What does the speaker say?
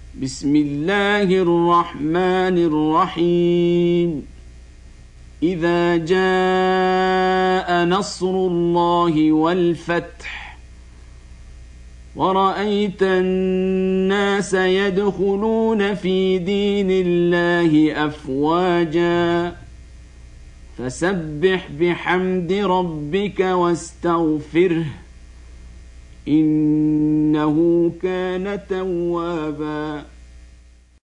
بسم الله الرحمن الرحيم إذا جاء نصر الله والفتح ورأيت الناس يدخلون في دين الله أفواجا فسبح بحمد ربك واستغفره إنه كان توابا